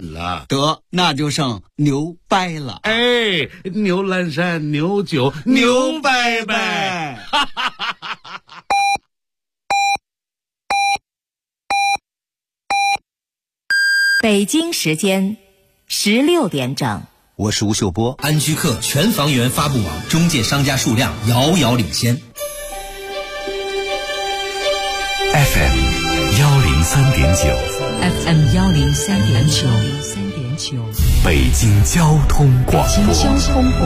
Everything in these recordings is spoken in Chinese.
尽了。 得，那就剩牛掰了。 哎，牛栏山牛酒牛掰掰，哈哈哈哈哈！ 北京时间16点整。 我是吴秀波。 安居客全房源发布网中介商家数量遥遥领先。 FM 103.9 FM 103.9 北京交通广播。 北京交通广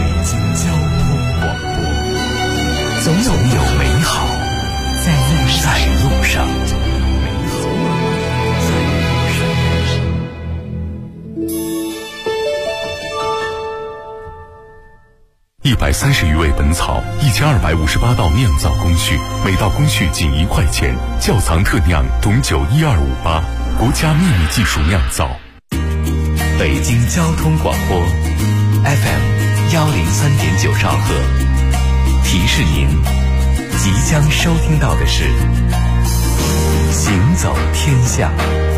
播，总有美好在路上。 130余味本草，1258道酿造工序，每道工序仅1块钱。窖藏特酿董酒12588，国家秘密技术酿造。北京交通广播 FM 103.9兆赫，提示您，即将收听到的是行走天下。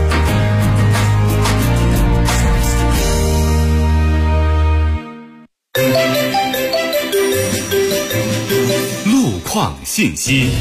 路况信息。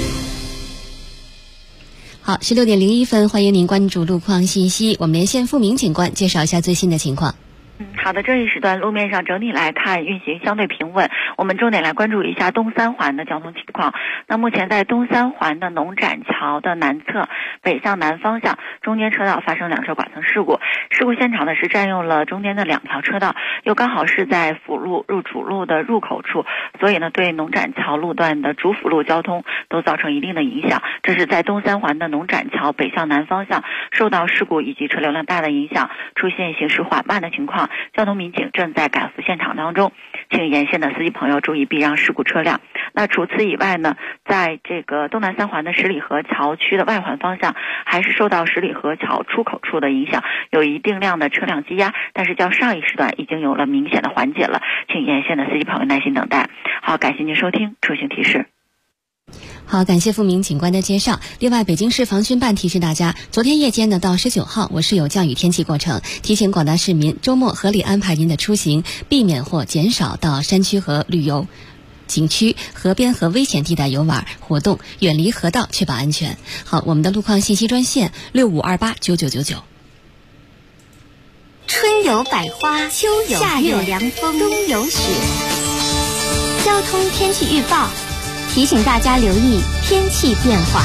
好，16点01分，欢迎您关注路况信息。我们连线付明警官，介绍一下最新的情况。 好的，这一时段路面上整体来看运行相对平稳，我们重点来关注一下东三环的交通情况。那目前在东三环的农展桥的南侧北向南方向中间车道发生2车剐蹭事故，事故现场呢是占用了中间的2条车道，又刚好是在辅路入主路的入口处，所以呢对农展桥路段的主辅路交通都造成一定的影响。这是在东三环的农展桥北向南方向受到事故以及车流量大的影响，出现行驶缓慢的情况，交通民警正在赶赴现场当中，请沿线的司机朋友注意避让事故车辆。那除此以外呢，在这个东南三环的十里河桥区的外环方向，还是受到十里河桥出口处的影响，有一定量的车辆积压，但是较上一时段已经有了明显的缓解了，请沿线的司机朋友耐心等待。好，感谢您收听出行提示。 好，感谢付明警官的介绍。另外，北京市防汛办提示大家，昨天夜间呢到19号，我市有降雨天气过程，提醒广大市民周末合理安排您的出行，避免或减少到山区和旅游景区、河边和危险地带游玩活动，远离河道，确保安全。好，我们的路况信息专线65289999。 春有百花，秋有夏有凉风，冬有雪。交通天气预报提醒大家留意天气变化。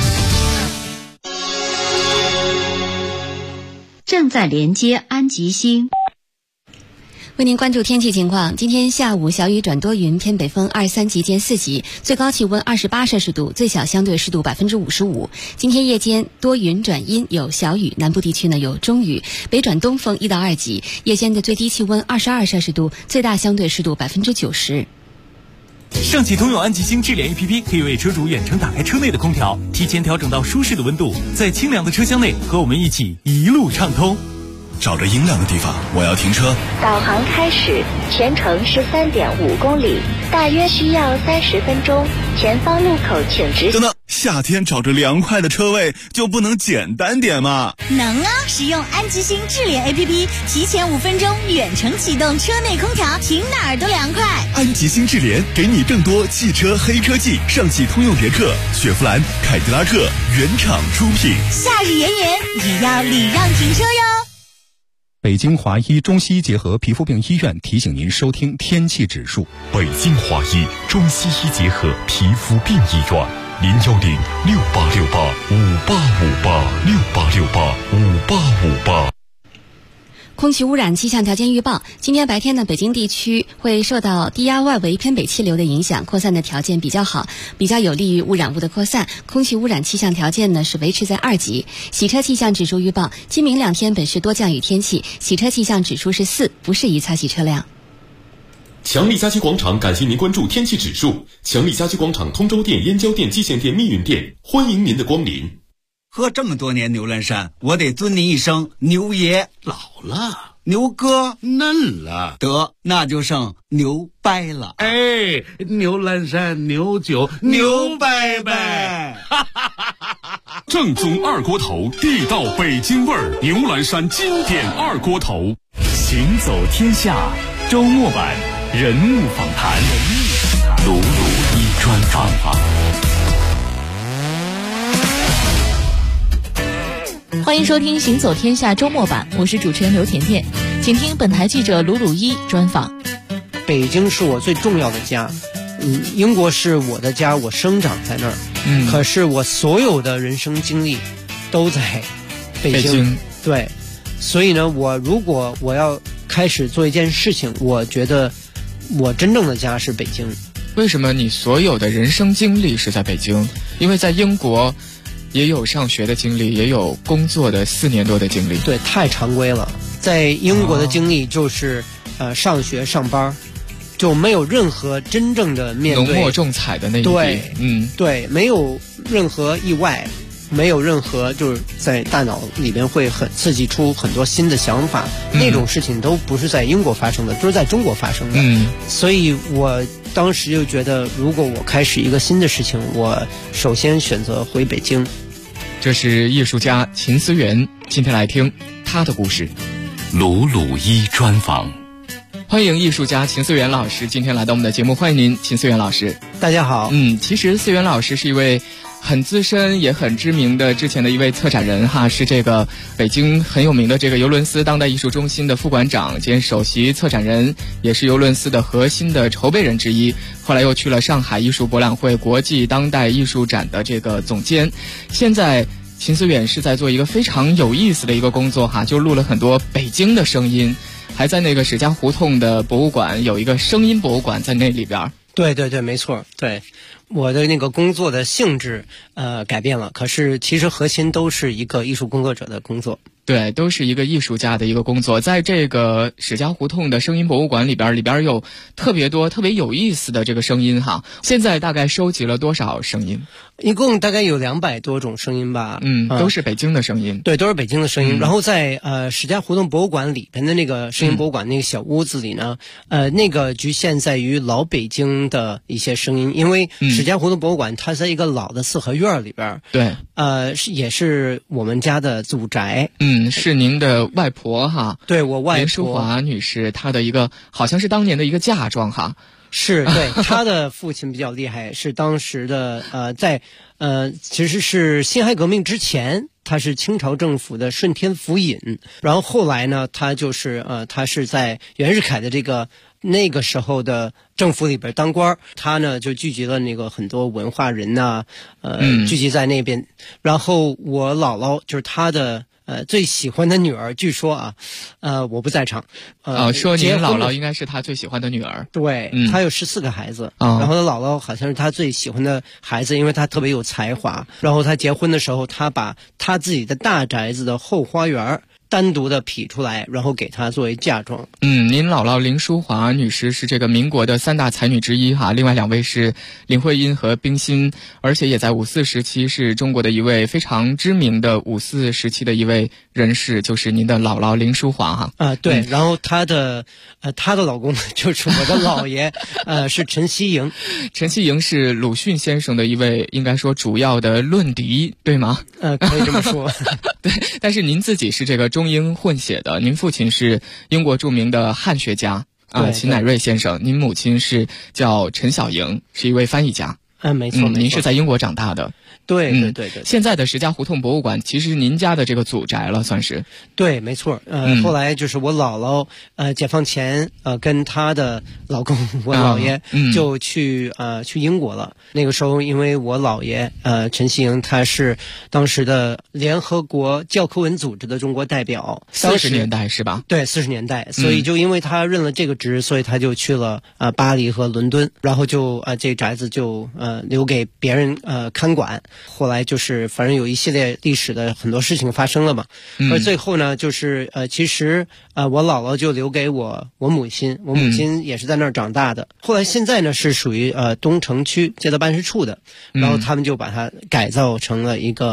正在连接安吉星。 为您关注天气情况，今天下午小雨转多云，偏北风2、3级见4级，最高气温28摄氏度，最小相对湿度55%。今天夜间多云转阴，有小雨，南部地区呢有中雨，北转东风1到2级，夜间的最低气温22摄氏度，最大相对湿度90%。 上汽通用安吉星智联 APP 可以为车主远程打开车内的空调，提前调整到舒适的温度，在清凉的车厢内和我们一起一路畅通。 找着阴凉的地方，我要停车。 导航开始，全程13.5公里，大约需要30分钟。前方路口请直行。 等等，夏天找着凉快的车位就不能简单点吗？ 能啊！使用安吉星智联 APP， 提前5分钟远程启动车内空调，停哪儿都凉快。 安吉星智联给你更多汽车黑科技，上汽通用别克、雪佛兰、凯迪拉克原厂出品。 夏日炎炎，也要礼让停车哟。 北京华医中西医结合皮肤病医院提醒您收听天气指数。 北京华医中西医结合皮肤病医院，0106868585858，68685858。 空气污染气象条件预报，今天白天呢，北京地区会受到低压外围偏北气流的影响，扩散的条件比较好，比较有利于污染物的扩散。空气污染气象条件呢是维持在2级。洗车气象指数预报，今明2天本市多降雨天气，洗车气象指数是4，不适宜擦洗车辆。 强力家居广场感谢您关注天气指数。强力家居广场通州店、燕郊店、蓟县店、密云店，欢迎您的光临。 喝这么多年牛栏山，我得尊您一声牛爷。 老了， 牛哥嫩了， 得那就剩牛掰了。 哎，牛栏山牛酒牛掰掰， 正宗二锅头，地道北京味儿，牛栏山经典二锅头。 行走天下周末版人物访谈，鲁鲁一专访。 欢迎收听《行走天下》周末版，我是主持人刘甜甜，请听本台记者鲁鲁一专访。 北京是我最重要的家，英国是我的家，我生长在那儿，可是我所有的人生经历都在北京。对，所以呢，如果我要开始做一件事情，我觉得我真正的家是北京。 为什么你所有的人生经历是在北京？因为在英国也有上学的经历，也有工作的4年多的经历。 对，太常规了。在英国的经历就是上学上班，就没有任何真正的面对浓墨重彩的那一笔。 对，对，没有任何意外，没有任何就是在大脑里面会很刺激出很多新的想法，那种事情都不是在英国发生的，都是在中国发生的。所以我当时就觉得，如果我开始一个新的事情，我首先选择回北京。 这是艺术家秦思源，今天来听他的故事。 鲁鲁一专访， 欢迎艺术家秦思源老师今天来到我们的节目，欢迎您，秦思源老师。 大家好。 其实思源老师是一位很资深也很知名的之前的一位策展人哈，是这个北京很有名的这个尤伦斯当代艺术中心的副馆长兼首席策展人，也是尤伦斯的核心的筹备人之一。后来又去了上海艺术博览会国际当代艺术展的这个总监。现在秦思源是在做一个非常有意思的一个工作哈，就录了很多北京的声音，还在那个史家胡同的博物馆有一个声音博物馆在那里边。 对对对，没错。对，我的那个工作的性质改变了，可是其实核心都是一个艺术工作者的工作。 对，都是一个艺术家的一个工作。在这个史家胡同的声音博物馆里边有特别多特别有意思的这个声音哈。现在大概收集了多少声音？ 一共大概有200多种声音吧。 都是北京的声音。 对，都是北京的声音。然后在史家胡同博物馆里边的那个声音博物馆那个小屋子里呢，那个局限在于老北京的一些声音，因为史家胡同博物馆它在一个老的4合院里边。 对， 也是我们家的祖宅。 是您的外婆哈。 对，我外婆林淑华女士，她的一个好像是当年的一个嫁妆哈。 是，对，她的父亲比较厉害，是当时的其实是辛亥革命之前，他是清朝政府的顺天府尹，然后后来呢，他是在袁世凯的那个时候的政府里边当官，他呢就聚集了那个很多文化人呐，聚集在那边。然后我姥姥就是他的最喜欢的女儿，据说我不在场。 说您姥姥应该是他最喜欢的女儿。 对，他有14个孩子，然后他姥姥好像是他最喜欢的孩子，因为他特别有才华。然后他结婚的时候，他把他自己的大宅子的后花园单独的劈出来，然后给她作为嫁妆。 您姥姥林淑华女士是这个民国的3大才女之一哈，另外2位是林徽因和冰心，而且也在5·4时期是中国的一位非常知名的5·4时期的一位人士，就是您的姥姥林淑华哈。 对，然后她的老公就是我的姥爷，是陈希莹。 陈希莹是鲁迅先生的一位应该说主要的论敌，对吗？ 可以这么说。 对，但是您自己是这个中英混血的，您父亲是英国著名的汉学家秦乃瑞先生，您母亲是叫陈小莹，是一位翻译家。 没错。 您是在英国长大的。 对。 现在的石家胡同博物馆其实是您家的这个祖宅了，算是。 对，没错。后来就是我姥姥解放前跟她的老公我姥爷就去英国了。那个时候因为我姥爷陈希莹他是当时的联合国教科文组织的中国代表 ，40年代是吧？ 对，40年代。所以就因为他任了这个职，所以他就去了巴黎和伦敦，然后就这宅子就留给别人看管。后来就是反正有一系列历史的很多事情发生了嘛。而最后呢就是其实我姥姥就留给我母亲，我母亲也是在那儿长大的。后来现在呢是属于东城区街道办事处的，然后他们就把它改造成了一个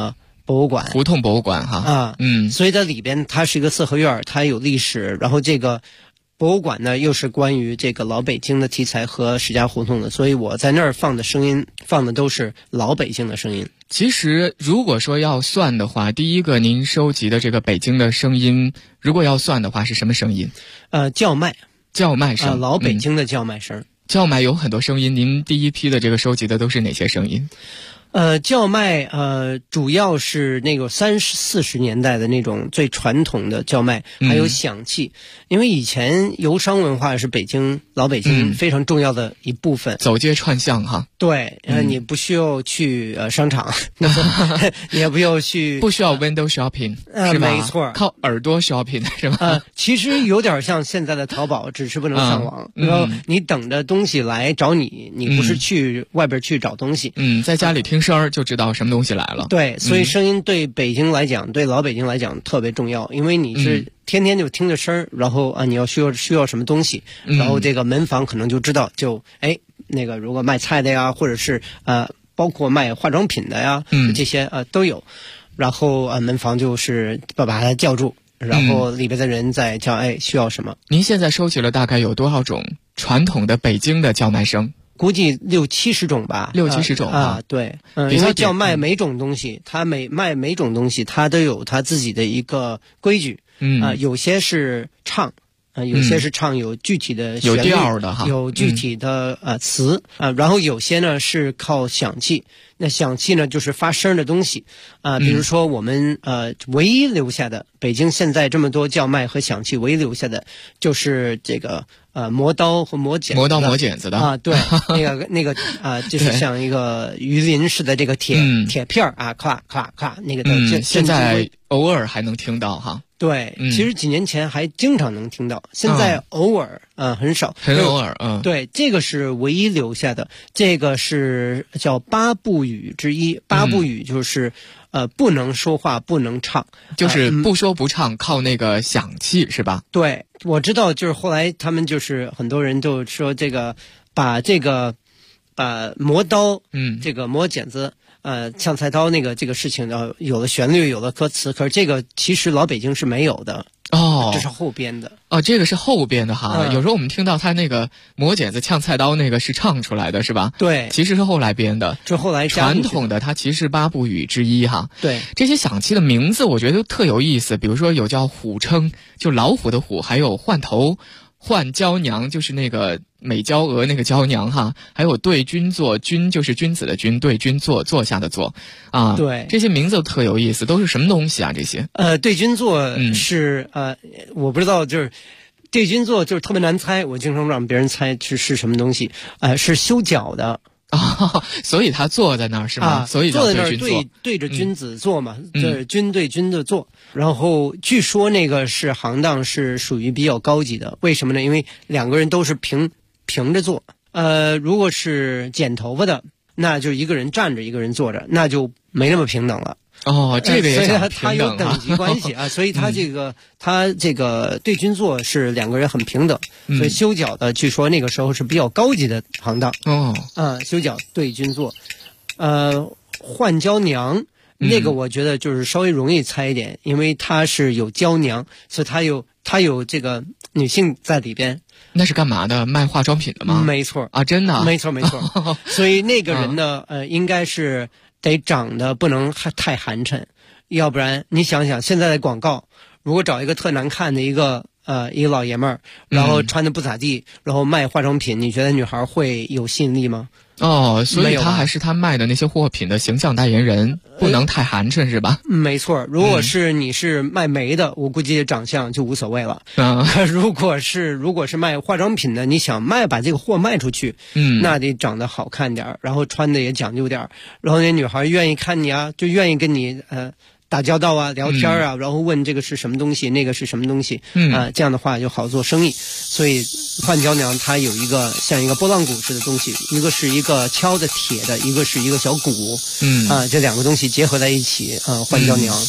博物馆， 胡同博物馆哈啊，所以在里边它是一个四合院，它有历史，然后这个博物馆呢又是关于这个老北京的题材和石家胡同的，所以我在那儿放的声音放的都是老北京的声音。 其实如果说要算的话，第一个您收集的这个北京的声音，如果要算的话是什么声音？ 叫卖声， 老北京的叫卖声。 叫卖有很多声音，您第一批的这个收集的都是哪些声音？ 叫卖主要是那个30、40年代的那种最传统的叫卖，还有响器。因为以前游商文化是老北京非常重要的一部分， 走街串巷哈。 对，你不需要去商场，你也不需要 window shopping， 是吧？ 没错， 靠耳朵 shopping 是吧？ 其实有点像现在的淘宝，只是不能上网。然后你等着东西来找你，你不是去外边去找东西。 在家里听声儿就知道什么东西来了。 对，所以声音对北京来讲，对老北京来讲特别重要，因为你是天天就听着声儿，然后你要需要什么东西，然后这个门房可能就知道，那个如果卖菜的呀，或者是包括卖化妆品的呀，这些都有，然后门房就是把他叫住，然后里边的人再叫需要什么。 您现在收集了大概有多少种传统的北京的叫卖声？ 估计60-70种吧 ，60-70种啊，对，因为叫卖每种东西，它卖每种东西，它都有它自己的一个规矩，有些是唱，有些是唱有具体的旋律， 有调的哈， 有具体的词然后有些呢是靠响器，那响器呢就是发声的东西比如说我们唯一留下的北京现在这么多叫卖和响器，唯一留下的就是这个磨刀和磨剪子， 磨刀磨剪子的对，那个就是像一个鱼鳞似的这个铁片咔咔咔那个的， 现在偶尔还能听到哈。 对，其实几年前还经常能听到，现在偶尔很少， 很偶尔对，这个是唯一留下的，这个是叫8部语之一。8部语就是不能说话，不能唱， 就是不说不唱，靠那个响器是吧？ 对，我知道，就是后来他们就是很多人就说这个把这个磨刀，这个磨剪子。呛菜刀这个事情，有了旋律，有了歌词，可是这个其实老北京是没有的这是后编的这个是后编的哈。有时候我们听到他那个磨剪子呛菜刀那个是唱出来的是吧？ 对， 其实是后来编的， 这后来传统的它其实8部语之一哈。 对， 这些响器的名字我觉得特有意思，比如说有叫虎称，就老虎的虎，还有换头。换娇娘就是那个美娇娥那个娇娘哈，还有对君坐，君就是君子的君，对君坐，坐下的坐对， 这些名字特有意思，都是什么东西啊？这些对君坐是我不知道，就是对君坐就是特别难猜，我经常让别人猜是什么东西是修脚的。 所以他坐在那儿是吗？所以坐在那儿对着君子坐嘛，就是君对君的坐。然后据说那个是行当是属于比较高级的，为什么呢？因为两个人都是平着坐。如果是剪头发的，那就一个人站着，一个人坐着，那就没那么平等了。 这个也讲他有等级关系所以他这个对君坐是两个人很平等，所以修脚的据说那个时候是比较高级的行当修脚对君坐。换娇娘那个我觉得就是稍微容易猜一点，因为它是有娇娘，所以它有这个女性在里边。 那是干嘛的？卖化妆品的吗？ 没错真的没错所以那个人呢应该是得长得不能太寒碜，要不然你想想现在的广告，如果找一个特难看的一个老爷们儿，然后穿的不咋地，然后卖化妆品，你觉得女孩会有吸引力吗？ 所以他还是他卖的那些货品的形象代言人，不能太寒碜是吧？ 没错，如果是你是卖煤的，我估计长相就无所谓了。如果是卖化妆品的，你想把这个货卖出去，那得长得好看点，然后穿的也讲究点，然后那女孩愿意看你就愿意跟你打交道聊天然后问这个是什么东西，那个是什么东西这样的话就好做生意。所以换娇娘它有一个像一个拨浪鼓似的东西，一个是一个敲的铁的，一个是一个小鼓这两个东西结合在一起换娇娘。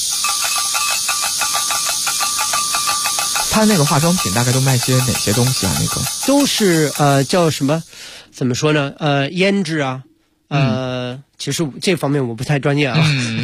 他那个化妆品大概都卖些哪些东西啊？那个都是叫什么怎么说呢胭脂其实这方面我不太专业啊。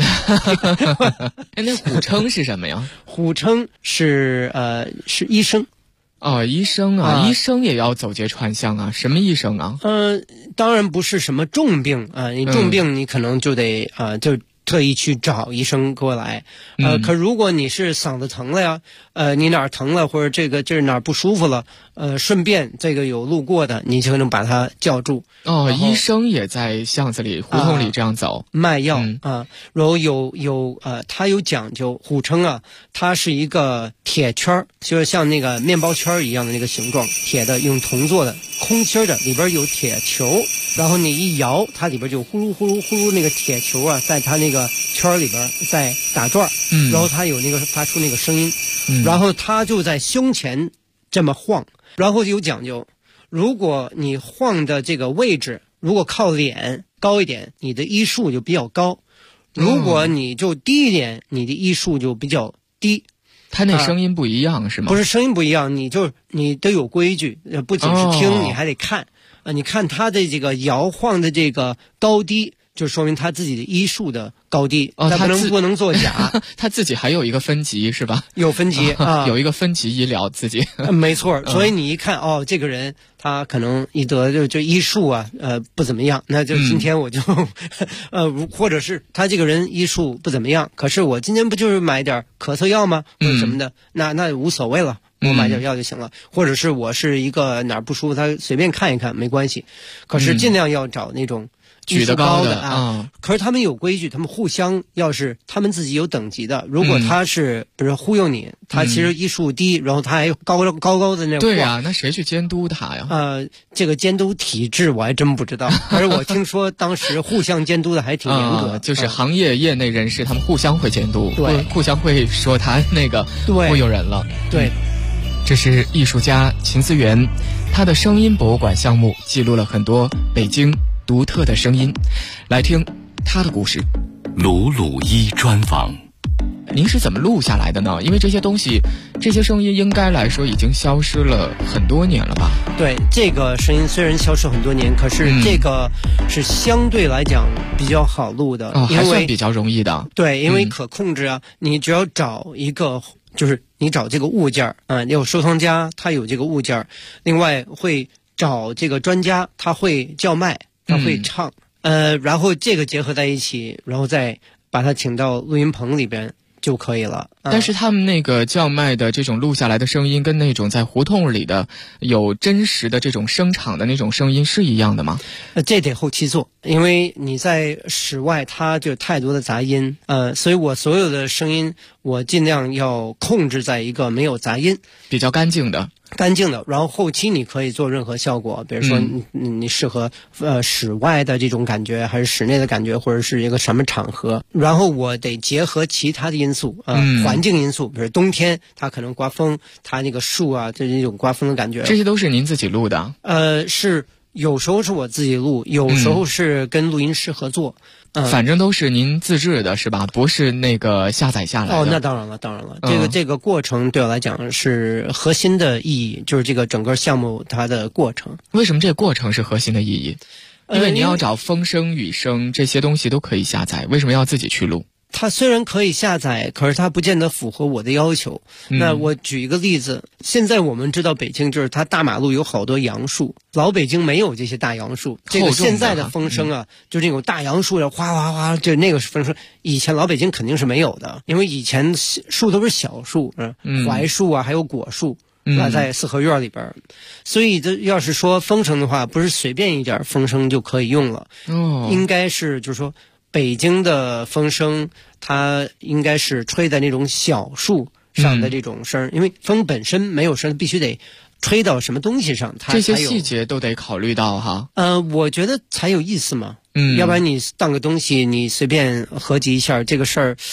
那虎称是什么呀？ 虎称是医生。 哦，医生啊，医生也要走街串巷啊？什么医生啊？ 当然不是什么重病啊，你重病你可能就得就特意去找医生过来。可如果你是嗓子疼了呀，你哪儿疼了，或者这个哪儿不舒服了，顺便这个有路过的，你就能把他叫住。 哦，医生也在巷子里、胡同里这样走， 卖药然后它有讲究。虎称啊，它是一个铁圈，就是像那个面包圈一样的那个形状，铁的，用铜做的，空心的，里边有铁球，然后你一摇，它里边就呼噜呼噜呼噜，那个铁球啊，在它那个圈里边在打转，然后它有那个发出那个声音，然后它就在胸前这么晃，然后有讲究。如果你晃的这个位置如果靠脸高一点，你的医术就比较高；如果你就低一点，你的医术就比较低。 他那声音不一样是吗？ 不是声音不一样，你都有规矩，不仅是听，你还得看。你看他的这个摇晃的这个高低，就说明他自己的医术的高低。他不能作假。 他自己还有一个分级是吧？ 有分级啊， 有一个分级医疗自己。 没错，所以你一看这个人他可能一得就医术啊不怎么样，那就今天我就或者是他这个人医术不怎么样，可是我今天不就是买点咳嗽药吗？或者什么的，那无所谓了。我买点药就行了，或者是我是一个哪儿不舒服，他随便看一看没关系。可是尽量要找那种举得高的啊。 可是他们有规矩，他们互相要是他们自己有等级的。如果他是比如忽悠你，他其实医术低，然后他还高的那种。 对呀，那谁去监督他呀？ 这个监督体制我还真不知道。而我听说当时互相监督的还挺严格， 就是行业内人士他们互相会监督， 对， 互相会说他那个忽悠人了， 对。 这是艺术家秦思源，他的声音博物馆项目记录了很多北京独特的声音，来听他的故事。 鲁鲁一专访。 您是怎么录下来的呢？因为这些东西，这些声音应该来说已经消失了很多年了吧？ 对，这个声音虽然消失很多年，可是这个是相对来讲比较好录的， 还算比较容易的。 对，因为可控制啊，你只要找一个，就是你找这个物件有收藏家他有这个物件，另外会找这个专家，他会叫卖，他会唱，然后这个结合在一起，然后再把他请到录音棚里边就可以了。 但是他们那个叫卖的这种录下来的声音，跟那种在胡同里的有真实的这种声场的那种声音是一样的吗？ 这得后期做，因为你在室外它就太多的杂音，所以我所有的声音我尽量要控制在一个没有杂音、 比较干净的。 然后后期你可以做任何效果，比如说你适合室外的这种感觉，还是室内的感觉，或者是一个什么场合，然后我得结合其他的因素环境因素，比如冬天它可能刮风，它那个树啊，这种刮风的感觉， 这些都是您自己录的？ 是有时候是我自己录，有时候是跟录音师合作。 反正都是您自制的是吧？不是那个下载下来的。 那当然了。这个过程对我来讲是核心的意义，就是这个整个项目它的过程。 为什么这个过程是核心的意义？因为你要找风声、雨声这些东西都可以下载，为什么要自己去录？ 它虽然可以下载，可是它不见得符合我的要求。那我举一个例子，现在我们知道北京就是它大马路有好多杨树，老北京没有这些大杨树。这个现在的风声啊，就这种大杨树的哗哗哗，就那个风声，以前老北京肯定是没有的，因为以前树都是小树，槐树啊，还有果树。在四合院里边，所以这要是说风声的话，不是随便一点风声就可以用了。应该是就是说。北京的风声，它应该是吹在那种小树上的这种声，因为风本身没有声，必须得吹到什么东西上，它这些细节都得考虑到哈。 我觉得才有意思嘛。要不然你当个东西，你随便合集一下，这个事儿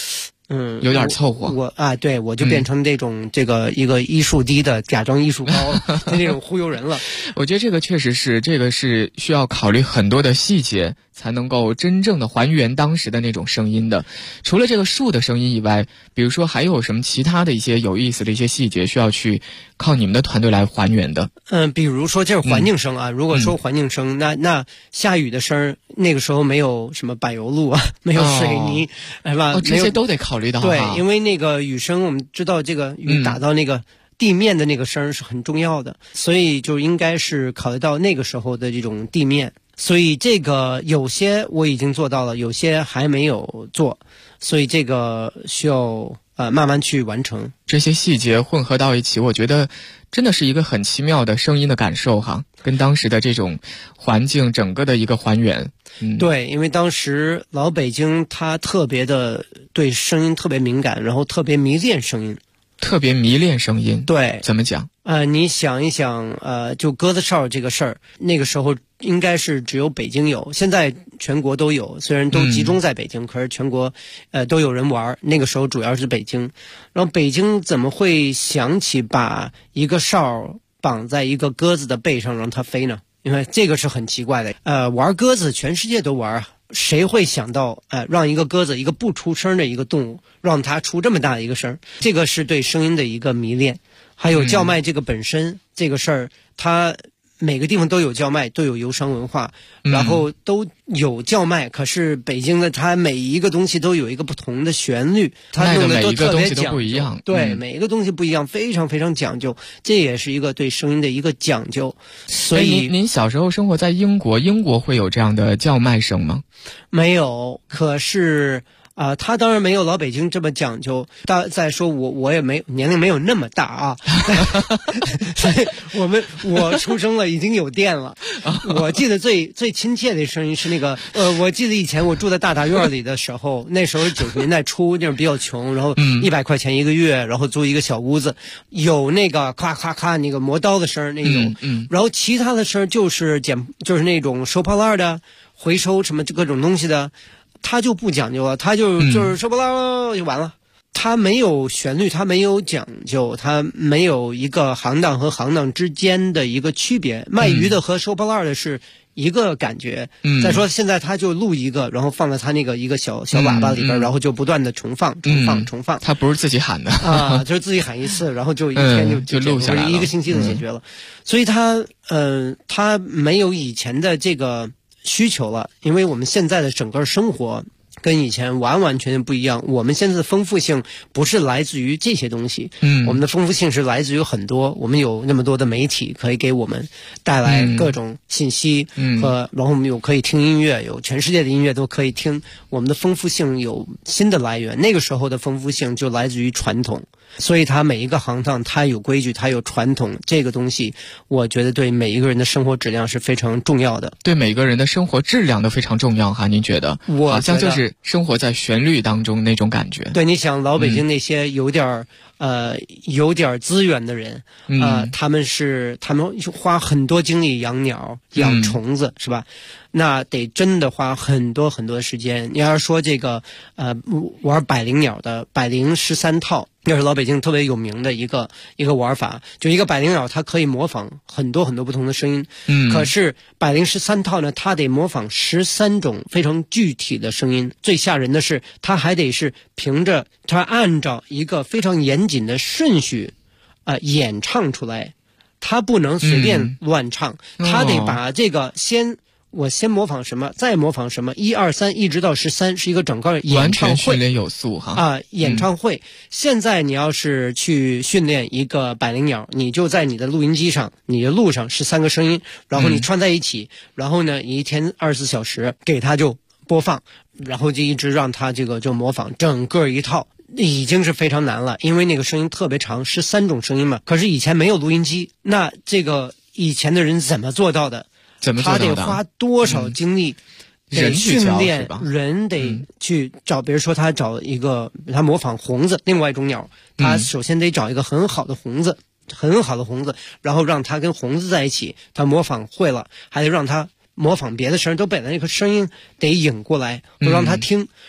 有点凑合。 我就变成这种一个医术低的假装医术高的那种忽悠人了。 我觉得这个确实是，这个是需要考虑很多的细节，才能够真正的还原当时的那种声音的。除了这个树的声音以外，比如说还有什么其他的一些有意思的一些细节需要去靠你们的团队来还原的？ 比如说这是环境声啊。如果说环境声，那下雨的声，那个时候没有什么柏油路啊，没有水泥，是吧？ 这些都得考虑到。 对，因为那个雨声，我们知道这个雨打到那个地面的那个声是很重要的，所以就应该是考虑到那个时候的这种地面。所以这个有些我已经做到了，有些还没有做，所以这个需要慢慢去完成。 这些细节混合到一起，我觉得真的是一个很奇妙的声音的感受哈，跟当时的这种环境整个的一个还原。 对，因为当时老北京它特别的对声音特别敏感，然后特别迷恋声音。 特别迷恋声音。 对， 怎么讲？ 你想一想，就鸽子哨这个事儿，那个时候应该是只有北京有，现在全国都有，虽然都集中在北京，可是全国都有人玩。那个时候主要是北京，然后北京怎么会想起把一个哨绑在一个鸽子的背上让它飞呢？因为这个是很奇怪的。玩鸽子全世界都玩，谁会想到让一个鸽子，一个不出声的一个动物，让它出这么大的一个声？这个是对声音的一个迷恋。还有叫卖这个本身，这个事儿，它每个地方都有叫卖，都有游商文化，然后都有叫卖。可是北京的它每一个东西都有一个不同的旋律，它用的都特别讲究。对，每一个东西不一样，非常非常讲究。这也是一个对声音的一个讲究。所以您小时候生活在英国，英国会有这样的叫卖声吗？ 没有，可是。他当然没有老北京这么讲究。再说我也没年龄没有那么大啊，所以我出生了已经有电了。我记得最亲切的声音是那个我记得以前我住在大杂院里的时候，那时候90年代初，那种比较穷，然后100块钱一个月，然后租一个小屋子，有那个咔咔咔那个磨刀的声那种，然后其他的声就是那种收破烂的，回收什么各种东西的。他就不讲究了，他就是收不啦就完了。他没有旋律，他没有讲究，他没有一个行当和行当之间的一个区别。卖鱼的和收破烂的是一个感觉。再说现在他就录一个，然后放在他那个一个小喇叭里边，然后就不断的重放。 他不是自己喊的啊，就是自己喊一次，然后就一天就录下来了， 一个星期就解决了。所以他没有以前的这个需求了，因为我们现在的整个生活跟以前完完全全不一样。我们现在的丰富性不是来自于这些东西，我们的丰富性是来自于很多，我们有那么多的媒体可以给我们带来各种信息然后我们有可以听音乐，有全世界的音乐都可以听。我们的丰富性有新的来源，那个时候的丰富性就来自于传统。所以它每一个行当它有规矩，它有传统，这个东西我觉得对每一个人的生活质量是非常重要的， 对每个人的生活质量都非常重要哈。您觉得？ 我好像就是生活在旋律当中那种感觉。 对，你想老北京那些有点资源的人他们花很多精力养鸟养虫子是吧？那得真的花很多很多时间。你要是说这个玩百灵鸟的百灵13套，那是老北京特别有名的一个玩法，就一个百灵鸟它可以模仿很多很多不同的声音，可是百灵13套呢，它得模仿13种非常具体的声音。最吓人的是它还得是它按照一个非常严谨的顺序演唱出来，它不能随便乱唱，它得把这个我先模仿什么，再模仿什么，1、2、3一直到13，是一个整个演唱会， 完全训练有素哈演唱会。现在你要是去训练一个百灵鸟，你就在你的录音机上，你的录上13个声音，然后你串在一起，然后呢，一天24小时给它就播放，然后就一直让它就模仿整个一套。已经是非常难了，因为那个声音特别长，13种声音嘛。可是以前没有录音机，那这个以前的人怎么做到的？他得花多少精力得训练，人得去找，比如说他模仿红子，另外一种鸟，他首先得找一个很好的红子，然后让他跟红子在一起，他模仿会了，还得让他模仿别的声，都把那个声音得引过来，让他听。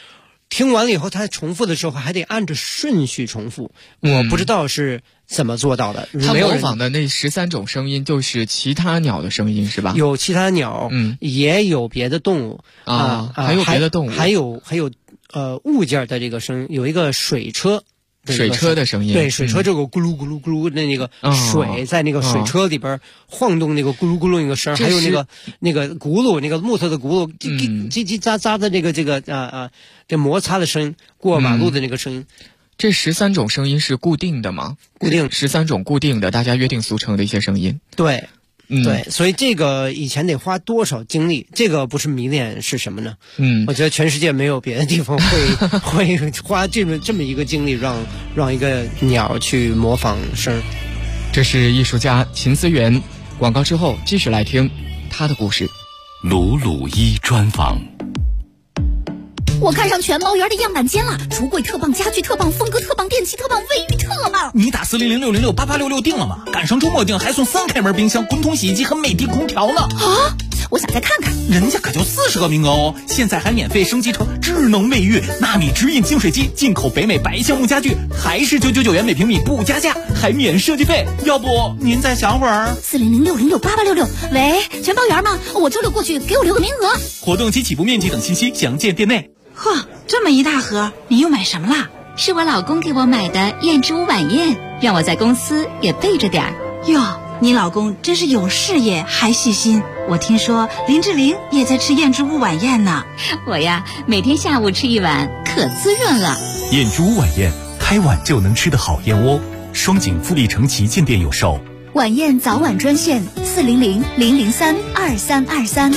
听完了以后，他重复的时候还得按着顺序重复，我不知道是怎么做到的。 他模仿的那13种声音就是其他鸟的声音是吧？ 有其他鸟，也有别的动物还有别的动物， 还有物件的这个声音，有一个水车。 水车的声音， 对，水车这个咕噜咕噜咕噜的那个水在那个水车里边晃动，那个咕噜咕噜那个声，还有那个轱辘，那个木头的轱辘叽叽喳喳的这摩擦的声音，过马路的那个声音。 这13种声音是固定的吗？ 固定 ，13种固定的，大家约定俗成的一些声音。 对。对，所以这个以前得花多少精力？这个不是迷恋是什么呢？我觉得全世界没有别的地方会花这么一个精力让一个鸟去模仿声。 这是艺术家秦思源。广告之后继续来听他的故事。 鲁鲁一专访。 我看上全包园的样板间了，橱柜特棒，家具特棒，风格特棒，电器特棒，卫浴特棒。 你打40060688866订了吗？赶上周末订还送3开门冰箱、滚筒洗衣机和美的空调呢。 啊！我想再看看， 人家可就40个名额哦！现在还免费升级成智能卫浴，纳米直饮净水机，进口北美白橡木家具，还是999元每平米不加价，还免设计费。要不您再想会儿 ？40060688866，喂，全包园吗？我周六过去，给我留个名额。 活动期起步面积等信息详见店内。 嚯，这么一大盒，你又买什么啦？ 是我老公给我买的燕之屋晚宴，让我在公司也备着点儿。 哟，你老公真是有事业还细心。我听说林志玲也在吃燕之屋晚宴呢。 我呀，每天下午吃一碗，可滋润了。 燕之屋晚宴，开碗就能吃的好燕窝。双井富力城旗舰店有售。 晚宴早晚专线400-003-2323。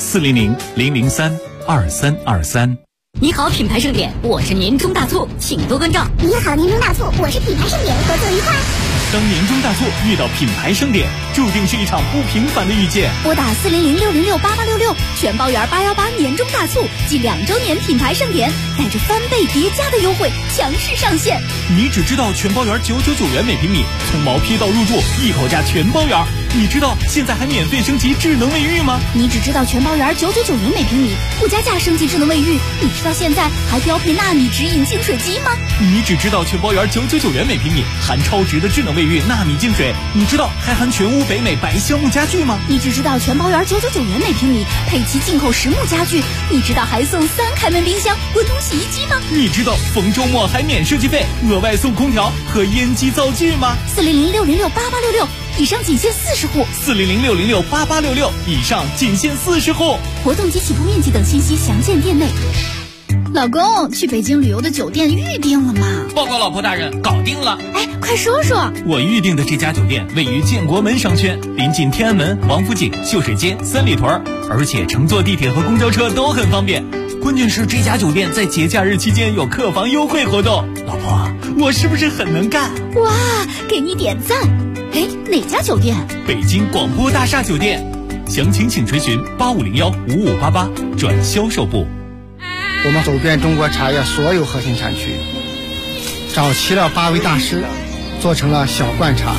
400-003-2323。 你好，品牌盛典，我是年终大促，请多关照。 你好，年终大促，我是品牌盛典，合作愉快。 当年终大促遇到品牌盛典，注定是一场不平凡的遇见。 拨打400-606-8866，全包园818年终大促暨2周年品牌盛典，带着翻倍叠加的优惠强势上线。 你只知道全包园999元每平米，从毛坯到入住一口价全包园。你知道现在还免费升级智能卫浴吗？ 你只知道全包园999元每平米，不加价升级智能卫浴。你知道现在还标配纳米直饮净水机吗？ 你只知道全包园999元每平米，含超值的智能卫浴纳米净水。你知道还含全屋北美白橡木家具吗？ 你只知道全包园999元每平米，配齐进口实木家具。你知道还送3开门冰箱、滚筒洗衣机吗？ 你知道逢周末还免设计费，额外送空调和烟机灶具吗 ？400-606-8866，以上仅限40户。 400-606-8866，以上仅限40户。 活动及起步面积等信息详见店内。老公，去北京旅游的酒店预定了吗？ 报告老婆大人，搞定了。 哎，快说说。 我预定的这家酒店位于建国门商圈，临近天安门、王府井、秀水街、三里屯，而且乘坐地铁和公交车都很方便。关键是这家酒店在节假日期间有客房优惠活动。老婆，我是不是很能干？ 哇，给你点赞。哎，哪家酒店？ 北京广播大厦酒店。详情请垂询8501-5588转销售部。 我们走遍中国茶叶所有核心产区，找齐了8位大师，做成了小罐茶。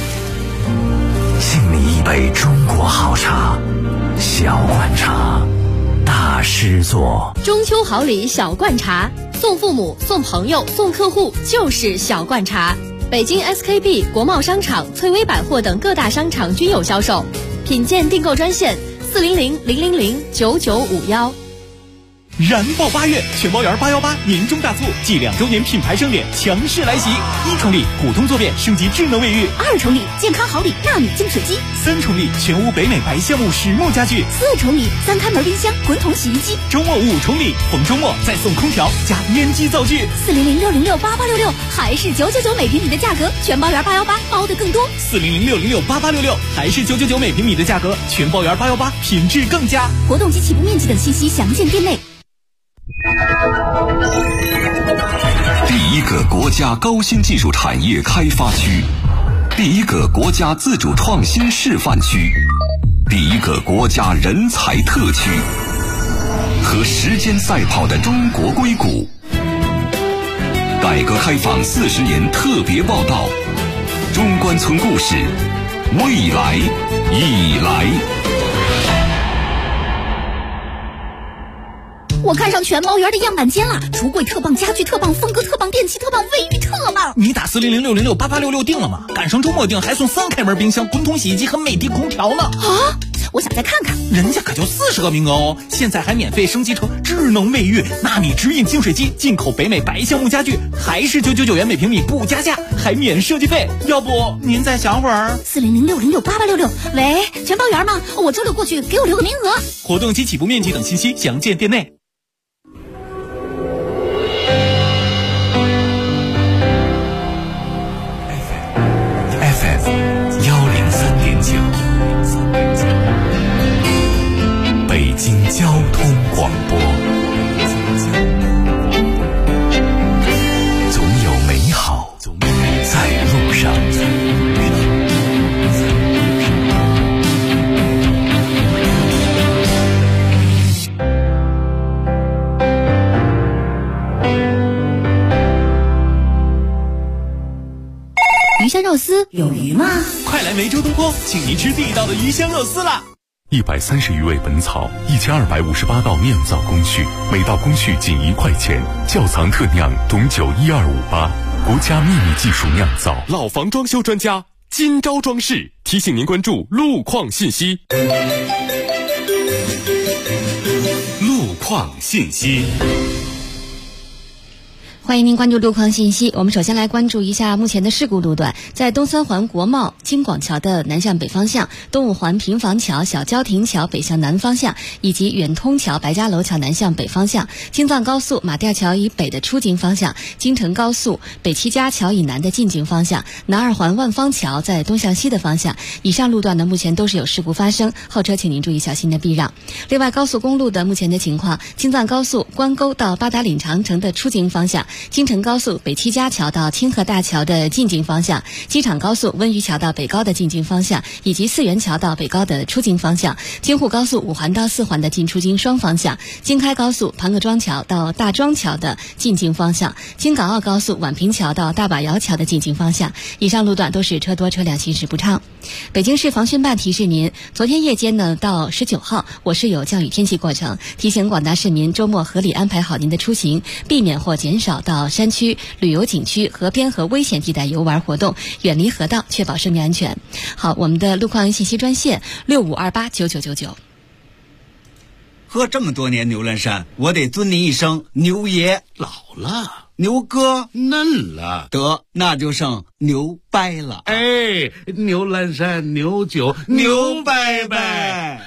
敬你一杯中国好茶，小罐茶，大师做。 中秋好礼小罐茶，送父母、送朋友、送客户就是小罐茶。北京 SKP、国贸商场、翠微百货等各大商场均有销售。品鉴订购专线400-000-9951。 燃爆8月，全包园818年终大促暨2周年品牌盛典强势来袭！1重礼普通坐便升级智能卫浴 ，2重礼健康好礼纳米净水机 ，3重礼全屋北美白橡木实木家具 ，4重礼3开门冰箱、滚筒洗衣机。 周末5重礼，逢周末再送空调加烟机灶具。 400-606-8866，还是999每平米的价格，全包园818包的更多。 400-606-8866，还是999每平米的价格，全包园818品质更佳。 活动及起步面积等信息详见店内。 第一个国家高新技术产业开发区，第一个国家自主创新示范区，第一个国家人才特区，和时间赛跑的中国硅谷。改革开放40年特别报道，中关村故事，未来已来。 我看上全包园的样板间了，橱柜特棒，家具特棒，风格特棒，电器特棒，卫浴特棒。 你打400668866订了吗？赶上周末订还送3开门冰箱、滚筒洗衣机和美的空调呢。 啊，我想再看看。 人家可就40个名额哦，现在还免费升级成智能卫浴，纳米直饮净水机，进口北美白橡木家具，还是999元每平米不加价，还免设计费。要不您再想会儿 ？400668866，喂，全包园吗？我周六过去，给我留个名额。 活动及起步面积等信息详见店内。 北京交通广播，总有美好在路上。 鱼香肉丝有鱼吗？ 快来梅州东坡，请您吃地道的鱼香肉丝啦 ！130余味本草，1258道酿造工序，每道工序仅1块钱。窖藏特酿董酒12588，国家秘密技术酿造。 老房装修专家金招装饰提醒您关注路况信息。路况信息。 欢迎您关注路况信息。我们首先来关注一下目前的事故路段，在东三环国贸京广桥的南向北方向，东五环平房桥小郊亭桥北向南方向，以及远通桥白家楼桥南向北方向，京藏高速马甸桥以北的出京方向，京承高速北七家桥以南的进京方向，南二环万方桥在东向西的方向。以上路段呢，目前都是有事故发生，后车请您注意小心的避让。另外，高速公路的目前的情况，京藏高速关沟到八达岭长城的出京方向，京承高速北七家桥到清河大桥的进京方向，机场高速温榆桥到北高的进京方向，以及四元桥到北高的出京方向，京沪高速五环到四环的进出京双方向，京开高速庞各庄桥到大庄桥的进京方向，京港澳高速宛平桥到大把窑桥的进京方向。以上路段都是车多车辆行驶不畅。北京市防汛办提示您，昨天夜间呢到19号，我市有降雨天气过程，提醒广大市民周末合理安排好您的出行，避免或减少到山区、旅游景区、河边和危险地带游玩活动，远离河道，确保生命安全。好，我们的路况信息专线65289999。 喝这么多年牛栏山，我得尊您一声牛爷。 老了， 牛哥嫩了， 得那就剩牛掰了。 哎，牛栏山牛酒牛掰掰。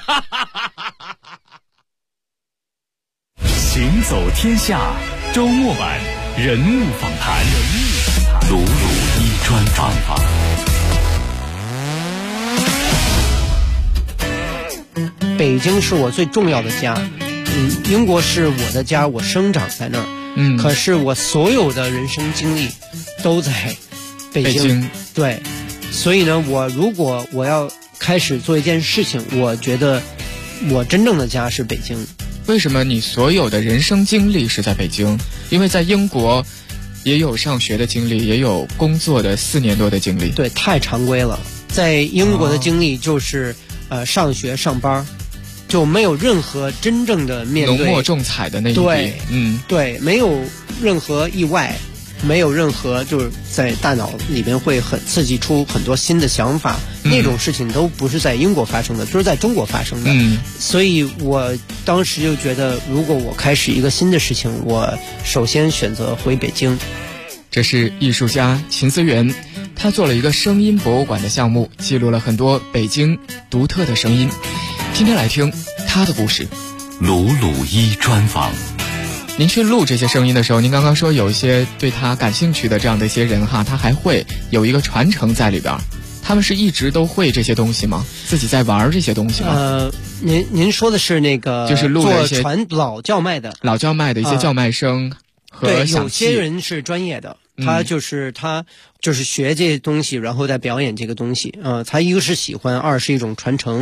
行走天下周末版人物访谈， 鲁鲁一专访。 北京是我最重要的家，英国是我的家，我生长在那儿，可是我所有的人生经历都在北京。对，所以呢，如果我要开始做一件事情，我觉得我真正的家是北京。 为什么你所有的人生经历是在北京？因为在英国也有上学的经历，也有工作的4年多的经历。 对，太常规了。在英国的经历就是上学上班，就没有任何真正的面对浓墨重彩的那一笔。 对，对，没有任何意外，没有任何就是在大脑里面会很刺激出很多新的想法，那种事情都不是在英国发生的，就是在中国发生的。所以我当时就觉得，如果我开始一个新的事情，我首先选择回北京。 这是艺术家秦思源，他做了一个声音博物馆的项目，记录了很多北京独特的声音。今天来听他的故事。 鲁鲁一专访。 您去录这些声音的时候，您刚刚说有一些对他感兴趣的这样的一些人哈，他还会有一个传承在里边。他们是一直都会这些东西吗？自己在玩这些东西吗？ 您说的是那个就是录了一些传老叫卖的一些叫卖声和对，有些人是专业的，他就是学这些东西，然后再表演这个东西。他一个是喜欢，二是一种传承。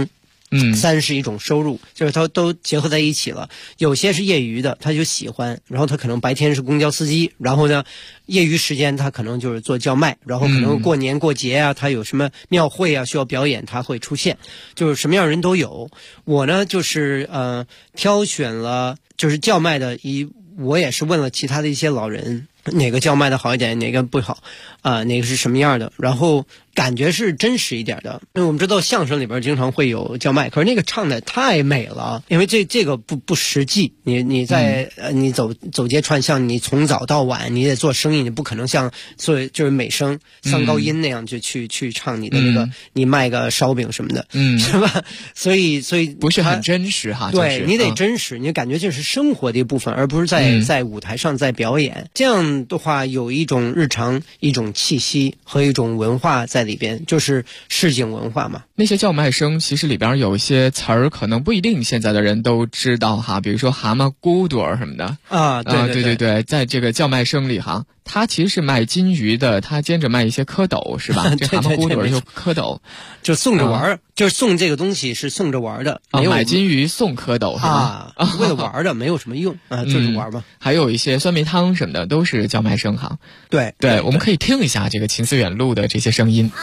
三是一种收入，就是它都结合在一起了。有些是业余的，他就喜欢，然后他可能白天是公交司机，然后呢，业余时间他可能就是做叫卖，然后可能过年过节啊，他有什么庙会啊需要表演，他会出现，就是什么样人都有。我呢就是挑选了就是叫卖的我也是问了其他的一些老人，哪个叫卖的好一点，哪个不好，哪个是什么样的，然后感觉是真实一点的。因为我们知道相声里边经常会有叫卖，可是那个唱的太美了，因为这个不实际。你在你走街串巷，你从早到晚你得做生意，你不可能像就是美声上高音那样就去唱你的那个你卖个烧饼什么的，是吧？所以不是很真实哈。 对， 就是、 你得真实，你感觉这是生活的一部分，而不是在舞台上在表演。这样的话有一种日常一种气息和一种文化在里边，就是市井文化嘛。 那些叫卖声其实里边有一些词儿可能不一定现在的人都知道哈，比如说蛤蟆咕嘟儿什么的啊， 对，在这个叫卖声里哈，他其实是卖金鱼的，他兼着卖一些蝌蚪是吧？这蛤蟆咕嘟儿就蝌蚪， 就送着玩就是送这个东西是送着玩的， 买金鱼送蝌蚪是吧？ 为了玩的，没有什么用就是玩嘛。 还有一些酸梅汤什么的都是叫卖声哈。 对， 我们可以听一下这个秦思远录的这些声音。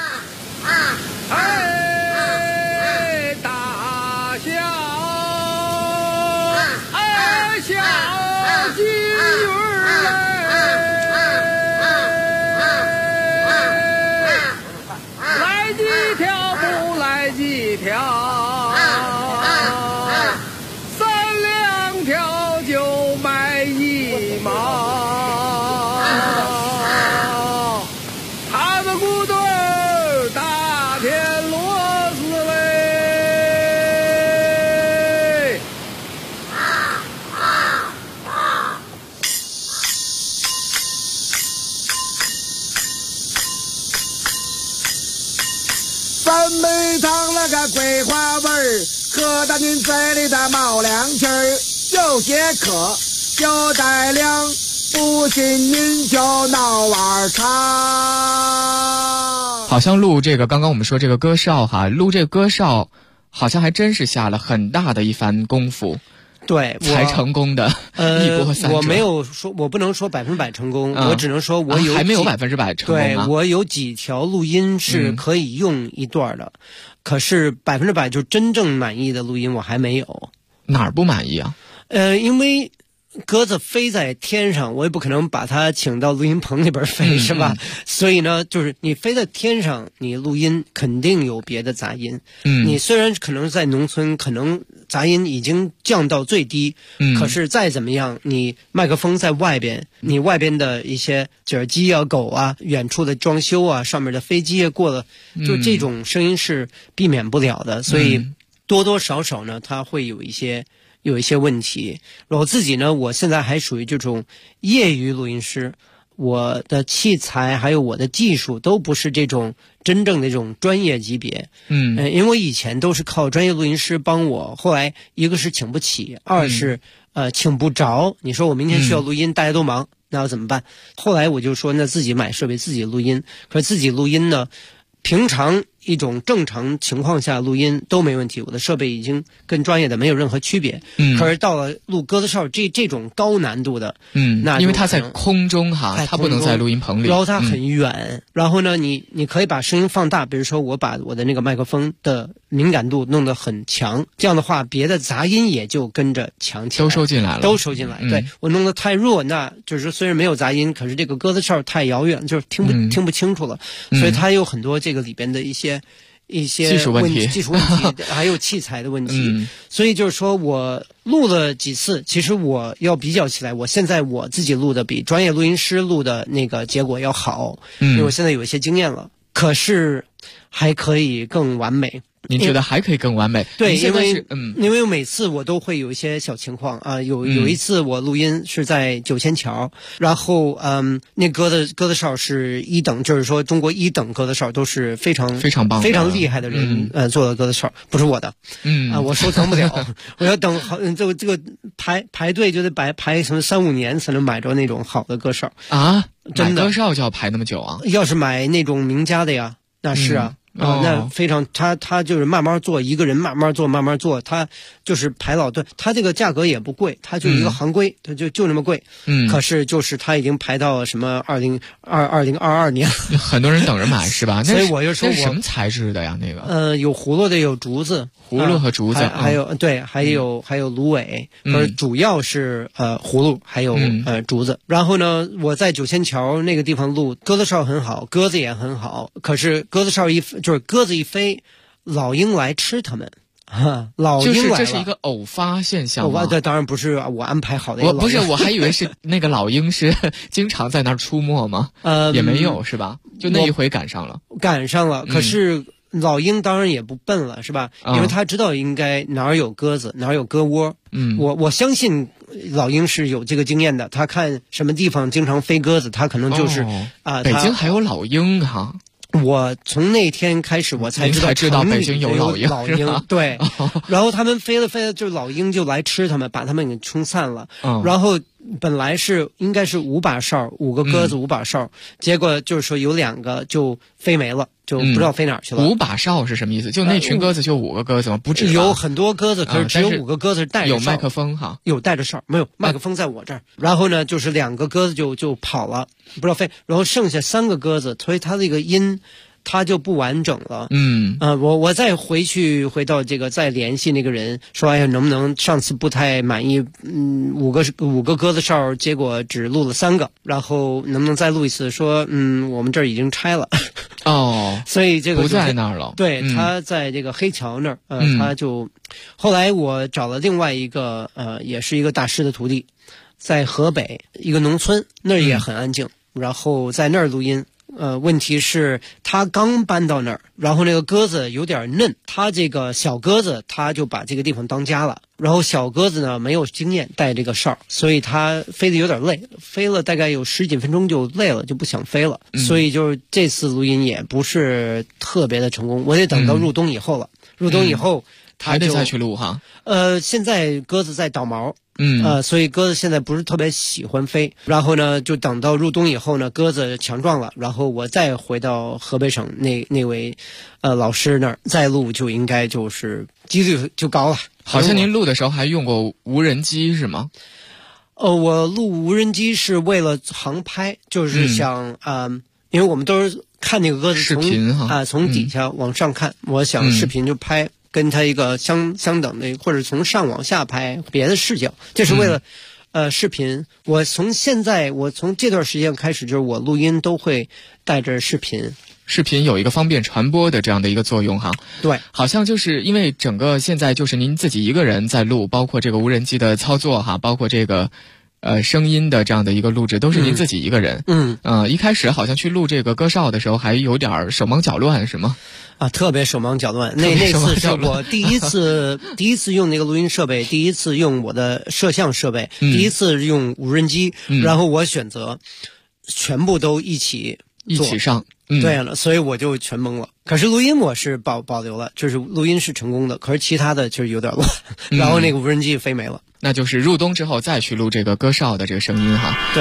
酸梅汤那个桂花味儿，喝到您嘴里的冒凉气儿，又解渴又带凉，不信您就闹碗茶。 好像录这个，刚刚我们说这个歌哨哈，录这个歌哨，好像还真是下了很大的一番功夫。 对， 才成功的一波三折。 我没有说，我不能说100%成功，我只能说我还没有100%成功。 对，我有几条录音是可以用一段的，可是100%就真正满意的录音我还没有。 哪儿不满意啊？ 因为鸽子飞在天上，我也不可能把它请到录音棚里边飞，是吧？所以呢，就是你飞在天上，你录音肯定有别的杂音。你虽然可能在农村，可能杂音已经降到最低，可是再怎么样，你麦克风在外边，你外边的一些姐儿鸡啊、狗啊、远处的装修啊、上面的飞机啊过了，就这种声音是避免不了的。所以多多少少呢，它会有一些问题。我自己呢，我现在还属于这种业余录音师，我的器材还有我的技术都不是这种真正的这种专业级别。因为我以前都是靠专业录音师帮我，后来一个是请不起，二是请不着。你说我明天需要录音，大家都忙，那要怎么办？后来我就说，那自己买设备自己录音。可是自己录音呢，平常一种正常情况下录音都没问题，我的设备已经跟专业的没有任何区别。可是到了录鸽子哨这种高难度的，那因为它在空中哈，它不能在录音棚里， 然后它很远，然后呢，你可以把声音放大，比如说我把我的那个麦克风的敏感度弄得很强，这样的话别的杂音也就跟着强起来， 都收进来了。 对，我弄得太弱，那就是虽然没有杂音，可是这个鸽子哨太遥远，就是听不清楚了。所以它有很多这个里边的一些技术问题还有器材的问题。所以就是说我录了几次，其实我要比较起来，我现在我自己录的比专业录音师录的那个结果要好，因为我现在有一些经验了，可是还可以更完美。 您觉得还可以更完美？ 对，因为每次我都会有一些小情况啊，有一次我录音是在九仙桥，然后那鸽子哨是1等，就是说中国1等鸽子哨都是非常棒、 非常厉害的人做的鸽子哨，不是我的，我收藏不了，我要等好这个排队就得排什么3-5年才能买着那种好的鸽哨啊， 真的鸽哨就要排那么久啊？ 要是买那种名家的呀，那是啊。 那非常，他就是慢慢做，一个人慢慢做，他就是排老队，他这个价格也不贵，他就一个行规，他就那么贵。可是就是他已经排到什么2022年， 很多人等着买是吧？ 所以我就说那是什么材质的呀？那个有葫芦的，有竹子， 葫芦和竹子， 还有对，还有芦苇，主要是葫芦还有竹子。然后呢，我在九仙桥那个地方录鸽子哨很好，鸽子也很好，可是鸽子哨就是鸽子一飞，老鹰来吃它们。老鹰来了， 这是一个偶发现象吗？ 这当然不是我安排好的。 不是，我还以为是那个老鹰是经常在那儿出没吗？也没有是吧？就那一回赶上了。 可是老鹰当然也不笨了，是吧？因为他知道应该哪儿有鸽子，哪儿有鸽窝。我相信老鹰是有这个经验的，他看什么地方经常飞鸽子，他可能就是北京还有老鹰哈。 我从那天开始，我才知道北京有老鹰， 对。然后他们飞了，就老鹰就来吃他们，把他们给冲散了。然后本来应该是5把哨，5个鸽子5把哨，结果就是说有2个就飞没了，就不知道飞哪儿去了。 5把哨是什么意思？就那群鸽子就5个鸽子吗？不至有很多鸽子，可是只有5个鸽子是带着哨， 有麦克风哈， 有带着哨，没有麦克风在我这儿。然后呢，就是2个鸽子就跑了，不知道飞，然后剩下3个鸽子，所以它这个音它就不完整了。我再回到这个再联系那个人说，哎呀，能不能上次不太满意，5个鸽子哨，结果只录了3个，然后能不能再录一次？说我们这儿已经拆了。所以这个不在那儿了。 对，他在这个黑桥那儿，他就后来我找了另外一个也是一个大师的徒弟，在河北一个农村，那儿也很安静，然后在那儿录音。问题是他刚搬到那儿，然后那个鸽子有点嫩，他这个小鸽子他就把这个地方当家了，然后小鸽子呢没有经验带这个哨，所以他飞得有点累，飞了大概有10几分钟就累了，就不想飞了。所以就是这次录音也不是特别的成功，我得等到入冬以后了。入冬以后还得再去录哈。 现在鸽子在倒毛。所以鸽子现在不是特别喜欢飞，然后呢，就等到入冬以后呢，鸽子强壮了，然后我再回到河北省那位老师那儿再录，就应该就是几率就高了。 好像您录的时候还用过无人机是吗？ 我录无人机是为了航拍，就是想因为我们都是看那个鸽子视频从底下往上看，我想视频就拍。跟它一个相等的，或者从上往下拍别的视角，这是为了视频。我从这段时间开始，就是我录音都会带着视频。 视频有一个方便传播的这样的一个作用哈。 对， 好像就是因为整个现在就是您自己一个人在录，包括这个无人机的操作哈，包括这个声音的这样的一个录制都是您自己一个人。一开始好像去录这个歌哨的时候还有点手忙脚乱是吗？ 特别手忙脚乱。那次是我第一次用那个录音设备，第一次用我的摄像设备，第一次用无人机，然后我选择全部都一起上。 对了，所以我就全懵了。可是录音我是保留了，就是录音是成功的，可是其他的就是有点乱，然后那个无人机飞没了。 那就是入冬之后再去录这个歌哨的这个声音哈。 对。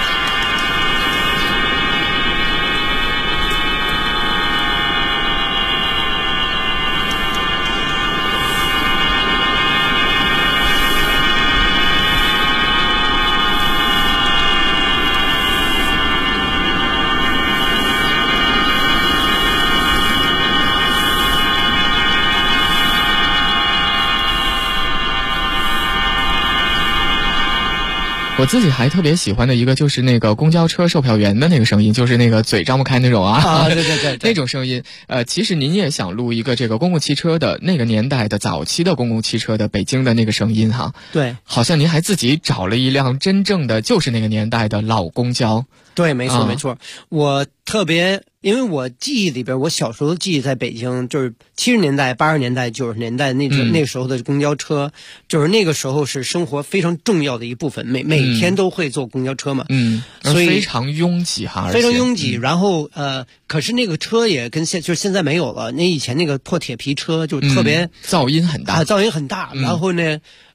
我自己还特别喜欢的一个就是那个公交车售票员的那个声音，就是那个嘴张不开那种对那种声音。其实您也想录一个这个公共汽车的那个年代的早期的公共汽车的北京的那个声音哈。 对， 好像您还自己找了一辆真正的就是那个年代的老公交。 对，没错没错。我特别，因为我记忆里边，我小时候记忆在北京，就是70年代、80年代、90年代那个时候的公交车，就是那个时候是生活非常重要的一部分，每天都会坐公交车嘛， 所以非常拥挤哈， 非常拥挤。然后可是那个车也跟现在没有了，那以前那个破铁皮车就特别噪音很大， 噪音很大。然后呢，